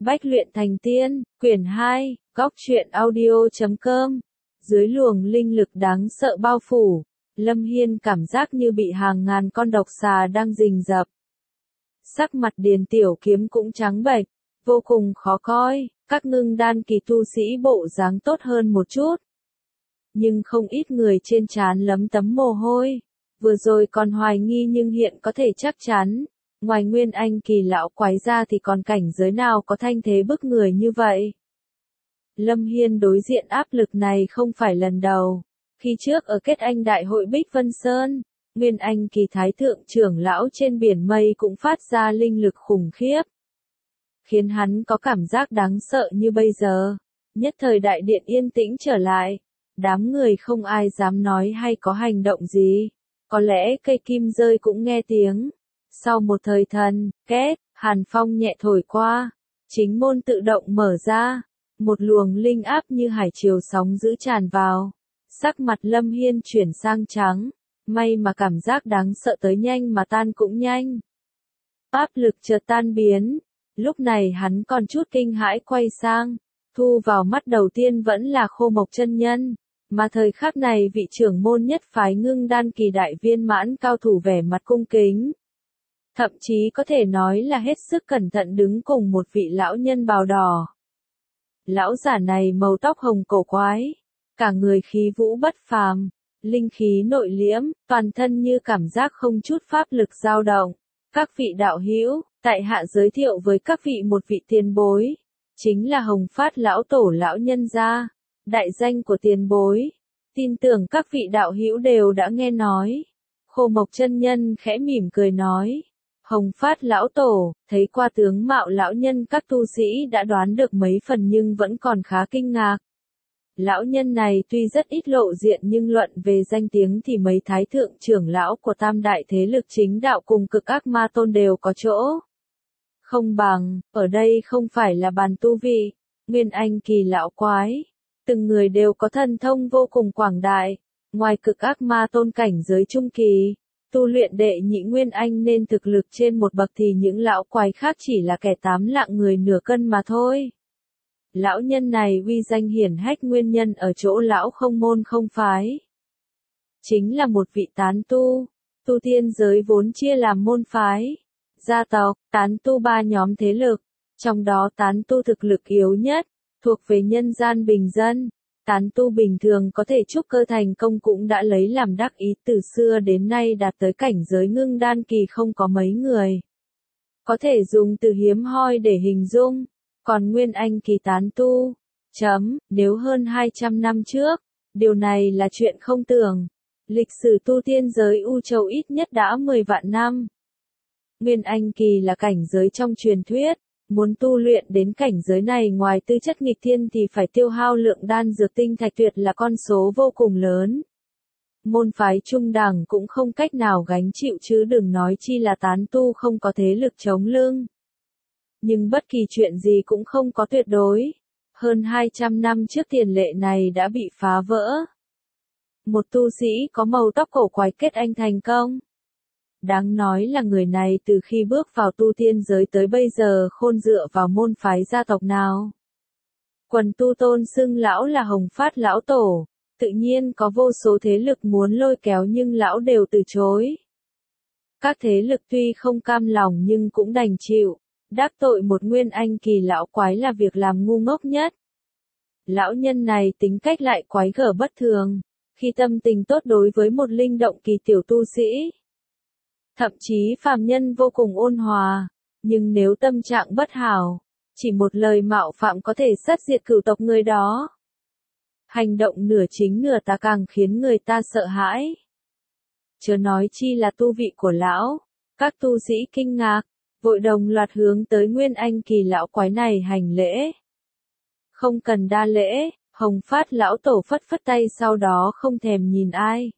Bách luyện thành tiên, quyển 2, góc truyện audio.com. Dưới luồng linh lực đáng sợ bao phủ, Lâm Hiên cảm giác như bị hàng ngàn con độc xà đang rình rập. Sắc mặt Điền Tiểu Kiếm cũng trắng bệch, vô cùng khó coi, các ngưng đan kỳ tu sĩ bộ dáng tốt hơn một chút. Nhưng không ít người trên trán lấm tấm mồ hôi, vừa rồi còn hoài nghi nhưng hiện có thể chắc chắn. Ngoài Nguyên Anh kỳ lão quái ra thì còn cảnh giới nào có thanh thế bức người như vậy. Lâm Hiên đối diện áp lực này không phải lần đầu. Khi trước ở kết anh đại hội Bích Vân Sơn, Nguyên Anh kỳ thái thượng trưởng lão trên biển mây cũng phát ra linh lực khủng khiếp, khiến hắn có cảm giác đáng sợ như bây giờ. Nhất thời đại điện yên tĩnh trở lại, đám người không ai dám nói hay có hành động gì. Có lẽ cây kim rơi cũng nghe tiếng. Sau một thời thần, két, hàn phong nhẹ thổi qua, chính môn tự động mở ra, một luồng linh áp như hải triều sóng dữ tràn vào. Sắc mặt Lâm Hiên chuyển sang trắng, may mà cảm giác đáng sợ tới nhanh mà tan cũng nhanh. Áp lực chợt tan biến, lúc này hắn còn chút kinh hãi quay sang, thu vào mắt đầu tiên vẫn là Khô Mộc chân nhân, mà thời khắc này vị trưởng môn nhất phái ngưng đan kỳ đại viên mãn cao thủ vẻ mặt cung kính. Thậm chí có thể nói là hết sức cẩn thận đứng cùng một vị lão nhân bào đỏ. Lão giả này màu tóc hồng cổ quái, cả người khí vũ bất phàm, linh khí nội liễm, toàn thân như cảm giác không chút pháp lực dao động. Các vị đạo hữu, tại hạ giới thiệu với các vị một vị tiền bối, chính là Hồng Phát lão tổ lão nhân gia, đại danh của tiền bối, tin tưởng các vị đạo hữu đều đã nghe nói. Khô Mộc chân nhân khẽ mỉm cười nói. Hồng Phát lão tổ, thấy qua tướng mạo lão nhân các tu sĩ đã đoán được mấy phần nhưng vẫn còn khá kinh ngạc. Lão nhân này tuy rất ít lộ diện nhưng luận về danh tiếng thì mấy thái thượng trưởng lão của tam đại thế lực chính đạo cùng cực ác ma tôn đều có chỗ. Không bằng, ở đây không phải là bàn tu vị, Nguyên Anh kỳ lão quái. Từng người đều có thần thông vô cùng quảng đại, ngoài cực ác ma tôn cảnh giới trung kỳ. Tu luyện đệ nhị Nguyên Anh nên thực lực trên một bậc thì những lão quái khác chỉ là kẻ tám lạng người nửa cân mà thôi. Lão nhân này uy danh hiển hách nguyên nhân ở chỗ lão không môn không phái. Chính là một vị tán tu, tu tiên giới vốn chia làm môn phái, gia tộc, tán tu ba nhóm thế lực, trong đó tán tu thực lực yếu nhất, thuộc về nhân gian bình dân. Tán tu bình thường có thể trúc cơ thành công cũng đã lấy làm đắc ý từ xưa đến nay đạt tới cảnh giới ngưng đan kỳ không có mấy người. Có thể dùng từ hiếm hoi để hình dung, còn Nguyên Anh kỳ tán tu, nếu hơn 200 năm trước, điều này là chuyện không tưởng. Lịch sử tu tiên giới U Châu ít nhất đã 10 vạn năm. Nguyên Anh kỳ là cảnh giới trong truyền thuyết. Muốn tu luyện đến cảnh giới này ngoài tư chất nghịch thiên thì phải tiêu hao lượng đan dược tinh thạch tuyệt là con số vô cùng lớn. Môn phái trung đẳng cũng không cách nào gánh chịu chứ đừng nói chi là tán tu không có thế lực chống lưng. Nhưng bất kỳ chuyện gì cũng không có tuyệt đối. Hơn 200 năm trước tiền lệ này đã bị phá vỡ. Một tu sĩ có màu tóc cổ quái kết anh thành công. Đáng nói là người này từ khi bước vào tu tiên giới tới bây giờ khôn dựa vào môn phái gia tộc nào. Quần tu tôn xưng lão là Hồng Phát lão tổ, tự nhiên có vô số thế lực muốn lôi kéo nhưng lão đều từ chối. Các thế lực tuy không cam lòng nhưng cũng đành chịu, đắc tội một Nguyên Anh kỳ lão quái là việc làm ngu ngốc nhất. Lão nhân này tính cách lại quái gở bất thường, khi tâm tình tốt đối với một linh động kỳ tiểu tu sĩ. Thậm chí phàm nhân vô cùng ôn hòa, nhưng nếu tâm trạng bất hảo, chỉ một lời mạo phạm có thể sát diệt cửu tộc người đó. Hành động nửa chính nửa tà càng khiến người ta sợ hãi. Chớ nói chi là tu vị của lão, các tu sĩ kinh ngạc, vội đồng loạt hướng tới Nguyên Anh kỳ lão quái này hành lễ. Không cần đa lễ, Hồng Phát lão tổ phất phất tay sau đó không thèm nhìn ai.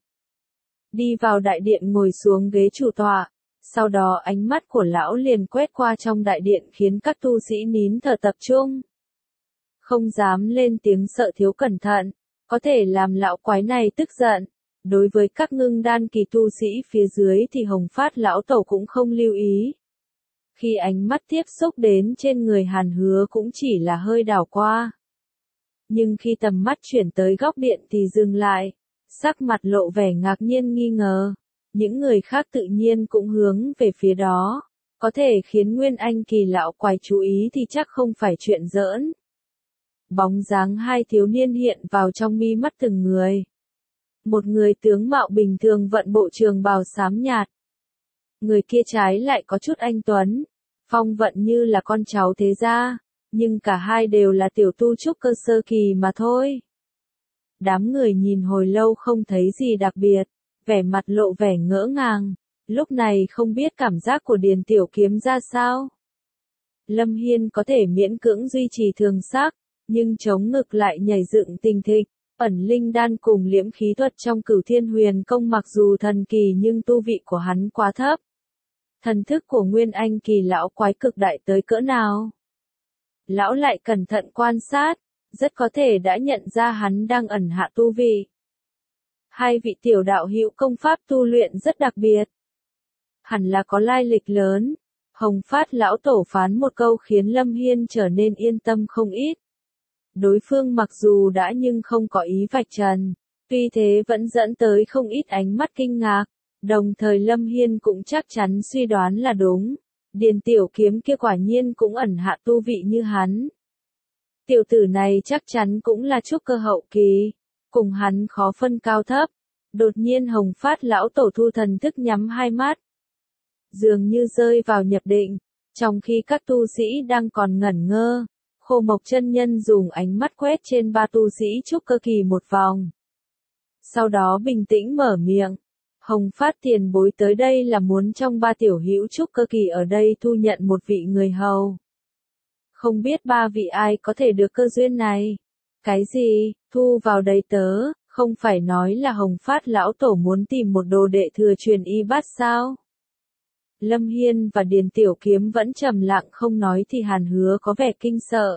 Đi vào đại điện ngồi xuống ghế chủ tọa, sau đó ánh mắt của lão liền quét qua trong đại điện khiến các tu sĩ nín thở tập trung. Không dám lên tiếng sợ thiếu cẩn thận, có thể làm lão quái này tức giận. Đối với các ngưng đan kỳ tu sĩ phía dưới thì Hồng Phát lão tổ cũng không lưu ý. Khi ánh mắt tiếp xúc đến trên người Hàn Hứa cũng chỉ là hơi đảo qua. Nhưng khi tầm mắt chuyển tới góc điện thì dừng lại, sắc mặt lộ vẻ ngạc nhiên nghi ngờ. Những người khác tự nhiên cũng hướng về phía đó. Có thể khiến Nguyên Anh Kỳ lão quái chú ý thì chắc không phải chuyện giỡn. Bóng dáng hai thiếu niên hiện vào trong mi mắt từng người. Một người tướng mạo bình thường vận bộ trường bào xám nhạt. Người kia trái lại có chút anh tuấn, phong vận như là con cháu thế gia, nhưng cả hai đều là tiểu tu trúc cơ sơ kỳ mà thôi. Đám người nhìn hồi lâu không thấy gì đặc biệt, vẻ mặt lộ vẻ ngỡ ngàng, lúc này không biết cảm giác của Điền Tiểu Kiếm ra sao. Lâm Hiên có thể miễn cưỡng duy trì thường sắc, nhưng chống ngực lại nhảy dựng tình thịch. Ẩn linh đan cùng liễm khí thuật trong Cửu Thiên Huyền Công mặc dù thần kỳ nhưng tu vị của hắn quá thấp. Thần thức của Nguyên Anh Kỳ lão quái cực đại tới cỡ nào? Lão lại cẩn thận quan sát, rất có thể đã nhận ra hắn đang ẩn hạ tu vị. Hai vị tiểu đạo hữu công pháp tu luyện rất đặc biệt. Hẳn là có lai lịch lớn. Hồng Phát lão tổ phán một câu khiến Lâm Hiên trở nên yên tâm không ít. Đối phương mặc dù đã nhưng không có ý vạch trần, tuy thế vẫn dẫn tới không ít ánh mắt kinh ngạc, đồng thời Lâm Hiên cũng chắc chắn suy đoán là đúng. Điền Tiểu Kiếm kia quả nhiên cũng ẩn hạ tu vị như hắn. Tiểu tử này chắc chắn cũng là trúc cơ hậu kỳ, cùng hắn khó phân cao thấp. Đột nhiên Hồng Phát lão tổ thu thần thức nhắm hai mắt, dường như rơi vào nhập định, trong khi các tu sĩ đang còn ngẩn ngơ. Khô Mộc chân nhân dùng ánh mắt quét trên ba tu sĩ trúc cơ kỳ một vòng. Sau đó bình tĩnh mở miệng. Hồng Phát tiền bối tới đây là muốn trong ba tiểu hữu trúc cơ kỳ ở đây thu nhận một vị người hầu. Không biết ba vị ai có thể được cơ duyên này. Cái gì, thu vào đây tớ, không phải nói là Hồng Phát lão tổ muốn tìm một đồ đệ thừa truyền y bát sao? Lâm Hiên và Điền Tiểu Kiếm vẫn trầm lặng không nói thì Hàn Hứa có vẻ kinh sợ.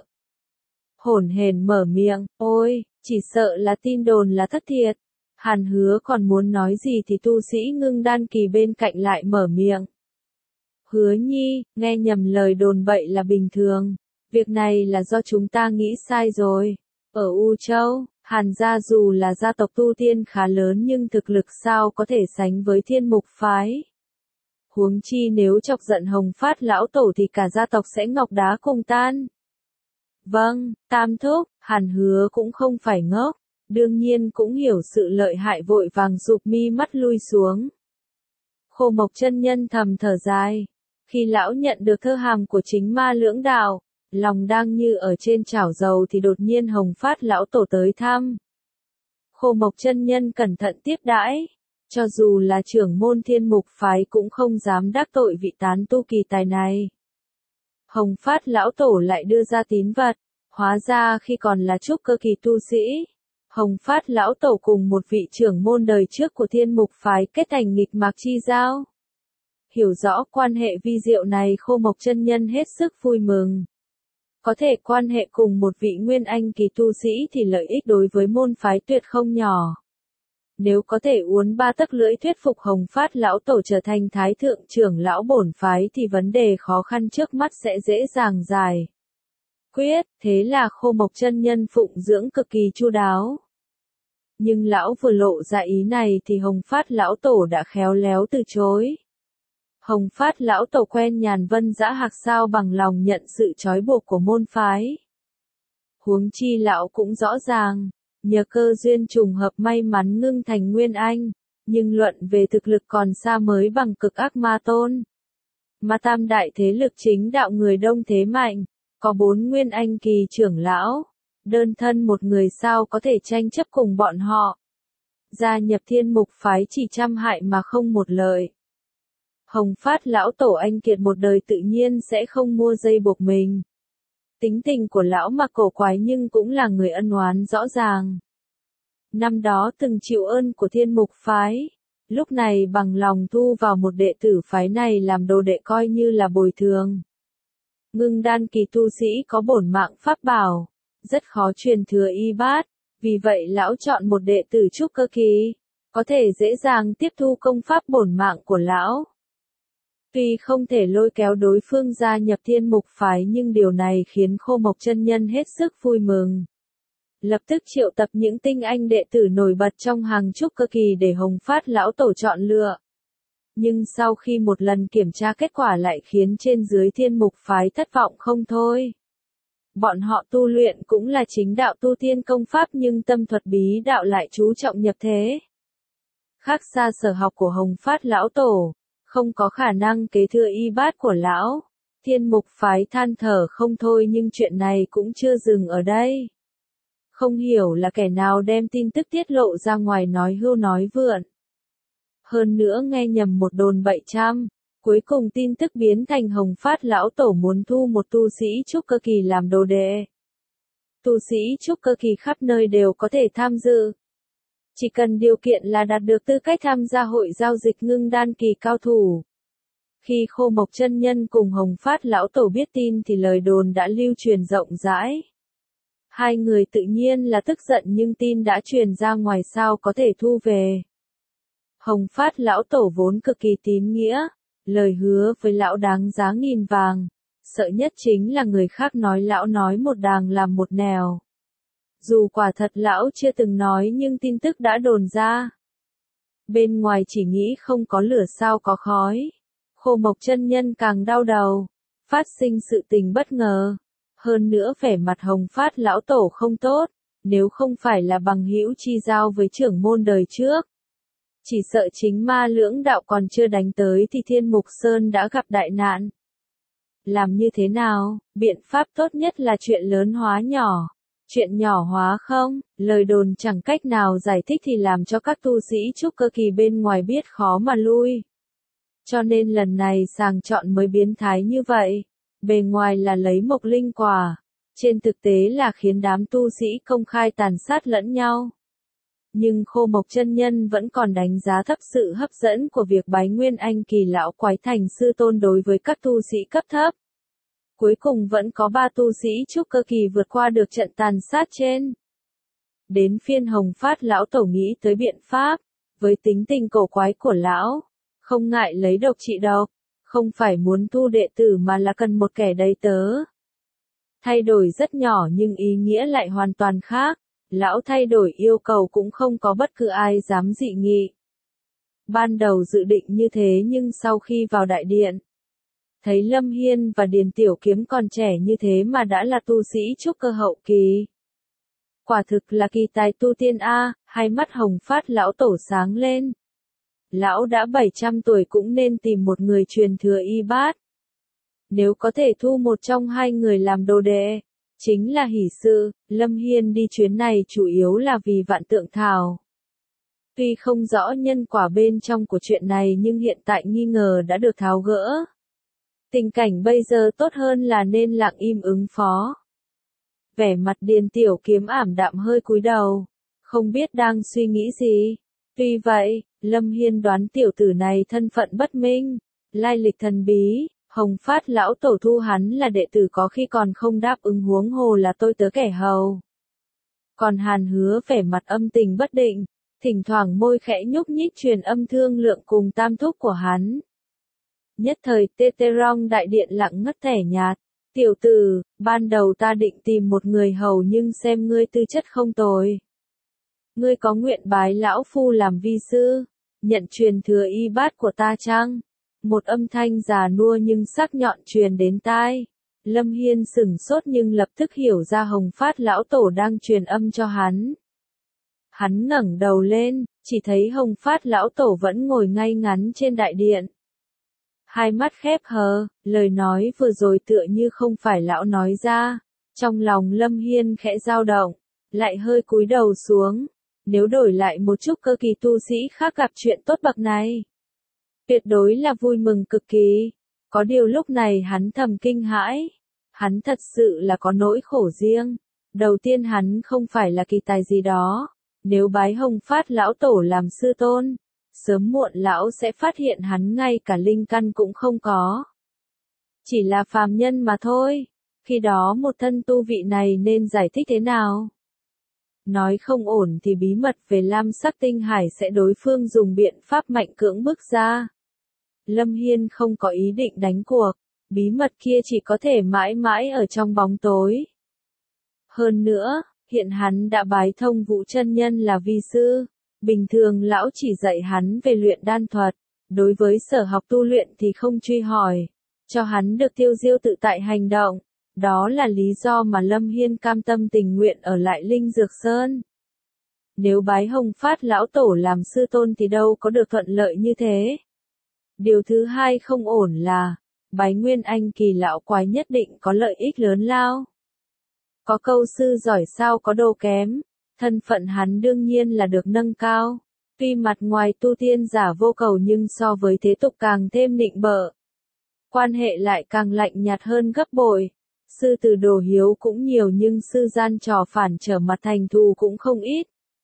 Hổn hển mở miệng, ôi, chỉ sợ là tin đồn là thất thiệt. Hàn Hứa còn muốn nói gì thì tu sĩ Ngưng Đan Kỳ bên cạnh lại mở miệng. Hứa Nhi, nghe nhầm lời đồn bậy là bình thường. Việc này là do chúng ta nghĩ sai rồi. Ở U Châu, Hàn gia dù là gia tộc tu tiên khá lớn nhưng thực lực sao có thể sánh với Thiên Mục phái. Huống chi nếu chọc giận Hồng Phát lão tổ thì cả gia tộc sẽ ngọc đá cùng tan. Vâng, Tam thúc, Hàn Hứa cũng không phải ngốc, đương nhiên cũng hiểu sự lợi hại vội vàng rụp mi mắt lui xuống. Khô Mộc chân nhân thầm thở dài, khi lão nhận được thơ hàm của chính ma lưỡng đạo, lòng đang như ở trên chảo dầu thì đột nhiên Hồng Phát lão tổ tới thăm. Khô Mộc chân nhân cẩn thận tiếp đãi. Cho dù là trưởng môn Thiên Mục phái cũng không dám đắc tội vị tán tu kỳ tài này. Hồng Phát lão tổ lại đưa ra tín vật, hóa ra khi còn là trúc cơ kỳ tu sĩ, Hồng Phát lão tổ cùng một vị trưởng môn đời trước của Thiên Mục phái kết thành nghịch mạc chi giao. Hiểu rõ quan hệ vi diệu này Khô Mộc chân nhân hết sức vui mừng. Có thể quan hệ cùng một vị Nguyên Anh kỳ tu sĩ thì lợi ích đối với môn phái tuyệt không nhỏ. Nếu có thể uốn ba tấc lưỡi thuyết phục Hồng Phát lão tổ trở thành thái thượng trưởng lão bổn phái thì vấn đề khó khăn trước mắt sẽ dễ dàng giải quyết, thế là Khô Mộc chân nhân phụng dưỡng cực kỳ chu đáo. Nhưng lão vừa lộ ra ý này thì Hồng Phát lão tổ đã khéo léo từ chối. Hồng Phát lão tổ quen nhàn vân dã hạc sao bằng lòng nhận sự trói buộc của môn phái. Huống chi lão cũng rõ ràng. Nhờ cơ duyên trùng hợp may mắn ngưng thành Nguyên Anh, nhưng luận về thực lực còn xa mới bằng cực ác ma tôn. Mà tam đại thế lực chính đạo người đông thế mạnh, có 4 Nguyên Anh kỳ trưởng lão, đơn thân một người sao có thể tranh chấp cùng bọn họ. Gia nhập Thiên Mục phái chỉ trăm hại mà không một lợi. Hồng Phát lão tổ anh kiệt một đời tự nhiên sẽ không mua dây buộc mình. Tính tình của lão mà cổ quái nhưng cũng là người ân oán rõ ràng. Năm đó từng chịu ơn của Thiên Mục phái, lúc này bằng lòng thu vào một đệ tử phái này làm đồ đệ coi như là bồi thường. Ngưng đan kỳ tu sĩ có bổn mạng pháp bảo, rất khó truyền thừa y bát, vì vậy lão chọn một đệ tử trúc cơ kỳ, có thể dễ dàng tiếp thu công pháp bổn mạng của lão. Tuy không thể lôi kéo đối phương gia nhập Thiên Mục phái nhưng điều này khiến Khô Mộc chân nhân hết sức vui mừng. Lập tức triệu tập những tinh anh đệ tử nổi bật trong hàng trúc cơ kỳ để Hồng Phát lão tổ chọn lựa. Nhưng sau khi một lần kiểm tra kết quả lại khiến trên dưới Thiên Mục phái thất vọng không thôi. Bọn họ tu luyện cũng là chính đạo tu tiên công pháp nhưng tâm thuật bí đạo lại chú trọng nhập thế. Khác xa sở học của Hồng Phát lão tổ, không có khả năng kế thừa y bát của lão. Thiên Mục phái than thở không thôi nhưng chuyện này cũng chưa dừng ở đây. Không hiểu là kẻ nào đem tin tức tiết lộ ra ngoài nói hưu nói vượn. Hơn nữa nghe nhầm một đồn bậy trăm. Cuối cùng tin tức biến thành Hồng Phát lão tổ muốn thu một tu sĩ trúc cơ kỳ làm đồ đệ. Tu sĩ trúc cơ kỳ khắp nơi đều có thể tham dự. Chỉ cần điều kiện là đạt được tư cách tham gia hội giao dịch ngưng đan kỳ cao thủ. Khi Khô Mộc chân nhân cùng Hồng Phát lão tổ biết tin thì lời đồn đã lưu truyền rộng rãi. Hai người tự nhiên là tức giận nhưng tin đã truyền ra ngoài sao có thể thu về. Hồng Phát lão tổ vốn cực kỳ tín nghĩa, lời hứa với lão đáng giá nghìn vàng, sợ nhất chính là người khác nói lão nói một đàng làm một nẻo. Dù quả thật lão chưa từng nói nhưng tin tức đã đồn ra. Bên ngoài chỉ nghĩ không có lửa sao có khói. Khô Mộc chân nhân càng đau đầu, phát sinh sự tình bất ngờ. Hơn nữa vẻ mặt Hồng Phát lão tổ không tốt, nếu không phải là bằng hữu chi giao với trưởng môn đời trước. Chỉ sợ chính ma lưỡng đạo còn chưa đánh tới thì Thiên Mục Sơn đã gặp đại nạn. Làm như thế nào, biện pháp tốt nhất là chuyện lớn hóa nhỏ. Chuyện nhỏ hóa không, lời đồn chẳng cách nào giải thích thì làm cho các tu sĩ trúc cơ kỳ bên ngoài biết khó mà lui. Cho nên lần này sàng chọn mới biến thái như vậy. Bề ngoài là lấy mộc linh quả, trên thực tế là khiến đám tu sĩ công khai tàn sát lẫn nhau. Nhưng Khô Mộc chân nhân vẫn còn đánh giá thấp sự hấp dẫn của việc bái Nguyên Anh kỳ lão quái thành sư tôn đối với các tu sĩ cấp thấp. Cuối cùng vẫn có 3 tu sĩ trúc cơ kỳ vượt qua được trận tàn sát trên. Đến phiên Hồng Phát lão tổ nghĩ tới biện pháp, với tính tình cổ quái của lão, không ngại lấy độc trị độc, không phải muốn thu đệ tử mà là cần một kẻ đầy tớ. Thay đổi rất nhỏ nhưng ý nghĩa lại hoàn toàn khác. Lão thay đổi yêu cầu cũng không có bất cứ ai dám dị nghị. Ban đầu dự định như thế nhưng sau khi vào đại điện, thấy Lâm Hiên và Điền Tiểu Kiếm còn trẻ như thế mà đã là tu sĩ trúc cơ hậu kỳ. Quả thực là kỳ tài tu tiên A, hai mắt Hồng Phát lão tổ sáng lên. Lão đã 700 tuổi cũng nên tìm một người truyền thừa y bát. Nếu có thể thu một trong hai người làm đồ đệ, chính là hỷ sự. Lâm Hiên đi chuyến này chủ yếu là vì Vạn Tượng Thảo. Tuy không rõ nhân quả bên trong của chuyện này nhưng hiện tại nghi ngờ đã được tháo gỡ. Tình cảnh bây giờ tốt hơn là nên lặng im ứng phó. Vẻ mặt Điền Tiểu Kiếm ảm đạm hơi cúi đầu, không biết đang suy nghĩ gì. Tuy vậy, Lâm Hiên đoán tiểu tử này thân phận bất minh, lai lịch thần bí. Hồng Phát lão tổ thu hắn là đệ tử có khi còn không đáp ứng, huống hồ là tôi tớ kẻ hầu. Còn Hàn Hứa vẻ mặt âm tình bất định, thỉnh thoảng môi khẽ nhúc nhích truyền âm thương lượng cùng tam thúc của hắn. Nhất thời Teterong đại điện lặng ngắt tẻ nhạt. Tiểu tử, ban đầu ta định tìm một người hầu nhưng xem ngươi tư chất không tồi. Ngươi có nguyện bái lão phu làm vi sư, nhận truyền thừa y bát của ta chăng? Một âm thanh già nua nhưng sắc nhọn truyền đến tai. Lâm Hiên sửng sốt nhưng lập tức hiểu ra Hồng Phát lão tổ đang truyền âm cho hắn. Hắn ngẩng đầu lên, chỉ thấy Hồng Phát lão tổ vẫn ngồi ngay ngắn trên đại điện. Hai mắt khép hờ, lời nói vừa rồi tựa như không phải lão nói ra. Trong lòng Lâm Hiên khẽ dao động, lại hơi cúi đầu xuống. Nếu đổi lại một chút cơ kỳ tu sĩ khác gặp chuyện tốt bậc này, tuyệt đối là vui mừng cực kỳ. Có điều lúc này hắn thầm kinh hãi. Hắn thật sự là có nỗi khổ riêng. Đầu tiên hắn không phải là kỳ tài gì đó. Nếu bái Hồng Phát lão tổ làm sư tôn, sớm muộn lão sẽ phát hiện hắn ngay cả linh căn cũng không có. Chỉ là phàm nhân mà thôi. Khi đó một thân tu vị này nên giải thích thế nào? Nói không ổn thì bí mật về Lam Sắc Tinh Hải sẽ đối phương dùng biện pháp mạnh cưỡng bức ra. Lâm Hiên không có ý định đánh cuộc, bí mật kia chỉ có thể mãi mãi ở trong bóng tối. Hơn nữa, hiện hắn đã bái thông Vũ chân nhân là vi sư, bình thường lão chỉ dạy hắn về luyện đan thuật, đối với sở học tu luyện thì không truy hỏi, cho hắn được tiêu diêu tự tại hành động. Đó là lý do mà Lâm Hiên cam tâm tình nguyện ở lại Linh Dược Sơn. Nếu bái Hồng Phát lão tổ làm sư tôn thì đâu có được thuận lợi như thế. Điều thứ hai không ổn là, bái Nguyên Anh kỳ lão quái nhất định có lợi ích lớn lao. Có câu sư giỏi sao có đồ kém, thân phận hắn đương nhiên là được nâng cao. Tuy mặt ngoài tu tiên giả vô cầu nhưng so với thế tục càng thêm nịnh bợ. Quan hệ lại càng lạnh nhạt hơn gấp bội. Sư từ đồ hiếu cũng nhiều nhưng sư gian trò phản trở mặt thành thù cũng không ít.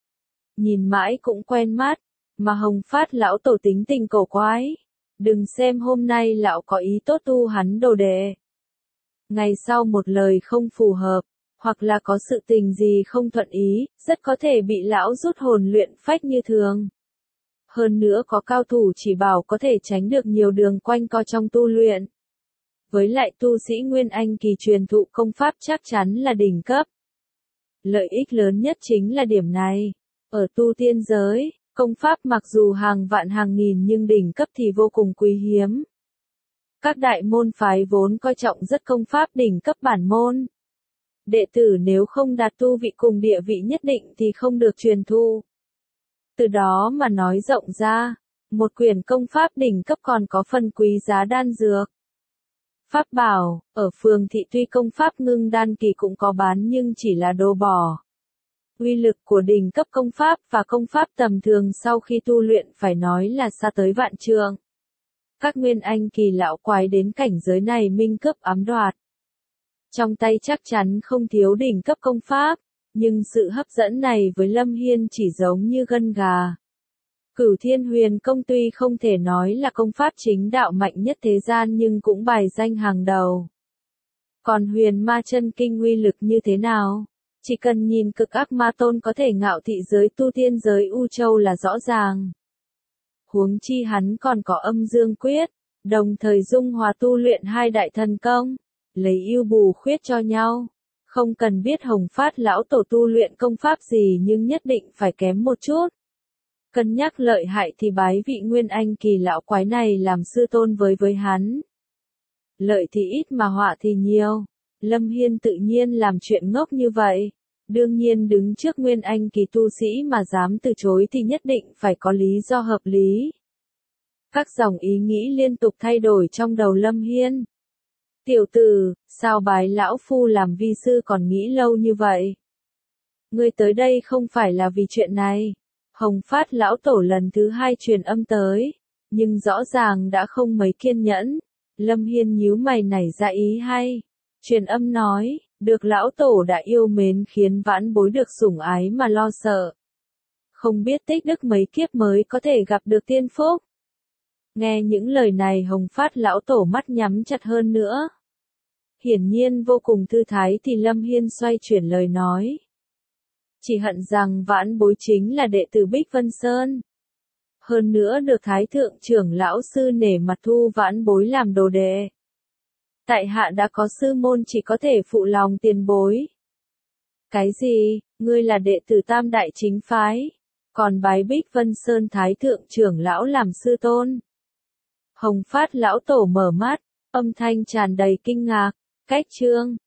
Nhìn mãi cũng quen mắt, mà Hồng Phát lão tổ tính tình cổ quái. Đừng xem hôm nay lão có ý tốt tu hắn đồ đệ. Ngày sau một lời không phù hợp, hoặc là có sự tình gì không thuận ý, rất có thể bị lão rút hồn luyện phách như thường. Hơn nữa có cao thủ chỉ bảo có thể tránh được nhiều đường quanh co trong tu luyện. Với lại tu sĩ Nguyên Anh kỳ truyền thụ công pháp chắc chắn là đỉnh cấp. Lợi ích lớn nhất chính là điểm này. Ở tu tiên giới, công pháp mặc dù hàng vạn hàng nghìn nhưng đỉnh cấp thì vô cùng quý hiếm. Các đại môn phái vốn coi trọng rất công pháp đỉnh cấp bản môn. Đệ tử nếu không đạt tu vị cùng địa vị nhất định thì không được truyền thụ. Từ đó mà nói rộng ra, một quyển công pháp đỉnh cấp còn có phần quý giá đan dược. Pháp bảo, ở phường thị tuy công pháp ngưng đan kỳ cũng có bán nhưng chỉ là đồ bỏ. Uy lực của đỉnh cấp công pháp và công pháp tầm thường sau khi tu luyện phải nói là xa tới vạn trượng. Các Nguyên Anh kỳ lão quái đến cảnh giới này minh cướp ám đoạt. Trong tay chắc chắn không thiếu đỉnh cấp công pháp, nhưng sự hấp dẫn này với Lâm Hiên chỉ giống như gân gà. Cửu Thiên Huyền Công tuy không thể nói là công pháp chính đạo mạnh nhất thế gian nhưng cũng bài danh hàng đầu. Còn Huyền Ma Chân Kinh uy lực như thế nào? Chỉ cần nhìn Cực Ác Ma Tôn có thể ngạo thị giới tu tiên giới U Châu là rõ ràng. Huống chi hắn còn có Âm Dương Quyết, đồng thời dung hòa tu luyện hai đại thần công, lấy ưu bù khuyết cho nhau. Không cần biết Hồng Phát lão tổ tu luyện công pháp gì nhưng nhất định phải kém một chút. Cân nhắc lợi hại thì bái vị Nguyên Anh kỳ lão quái này làm sư tôn với hắn. Lợi thì ít mà họa thì nhiều. Lâm Hiên tự nhiên làm chuyện ngốc như vậy. Đương nhiên đứng trước Nguyên Anh kỳ tu sĩ mà dám từ chối thì nhất định phải có lý do hợp lý. Các dòng ý nghĩ liên tục thay đổi trong đầu Lâm Hiên. Tiểu tử, sao bái lão phu làm vi sư còn nghĩ lâu như vậy? Ngươi tới đây không phải là vì chuyện này. Hồng Phát lão tổ lần thứ hai truyền âm tới, nhưng rõ ràng đã không mấy kiên nhẫn. Lâm Hiên nhíu mày nảy ra ý hay. Truyền âm nói, được lão tổ đã yêu mến khiến vãn bối được sủng ái mà lo sợ. Không biết tích đức mấy kiếp mới có thể gặp được tiên phúc. Nghe những lời này Hồng Phát lão tổ mắt nhắm chặt hơn nữa. Hiển nhiên vô cùng thư thái thì Lâm Hiên xoay chuyển lời nói. Chỉ hận rằng vãn bối chính là đệ tử Bích Vân Sơn. Hơn nữa được Thái Thượng trưởng lão sư nể mặt thu vãn bối làm đồ đệ. Tại hạ đã có sư môn chỉ có thể phụ lòng tiền bối. Cái gì, ngươi là đệ tử Tam Đại Chính Phái, còn bái Bích Vân Sơn Thái Thượng trưởng lão làm sư tôn. Hồng Phát lão tổ mở mắt, âm thanh tràn đầy kinh ngạc, cách chương.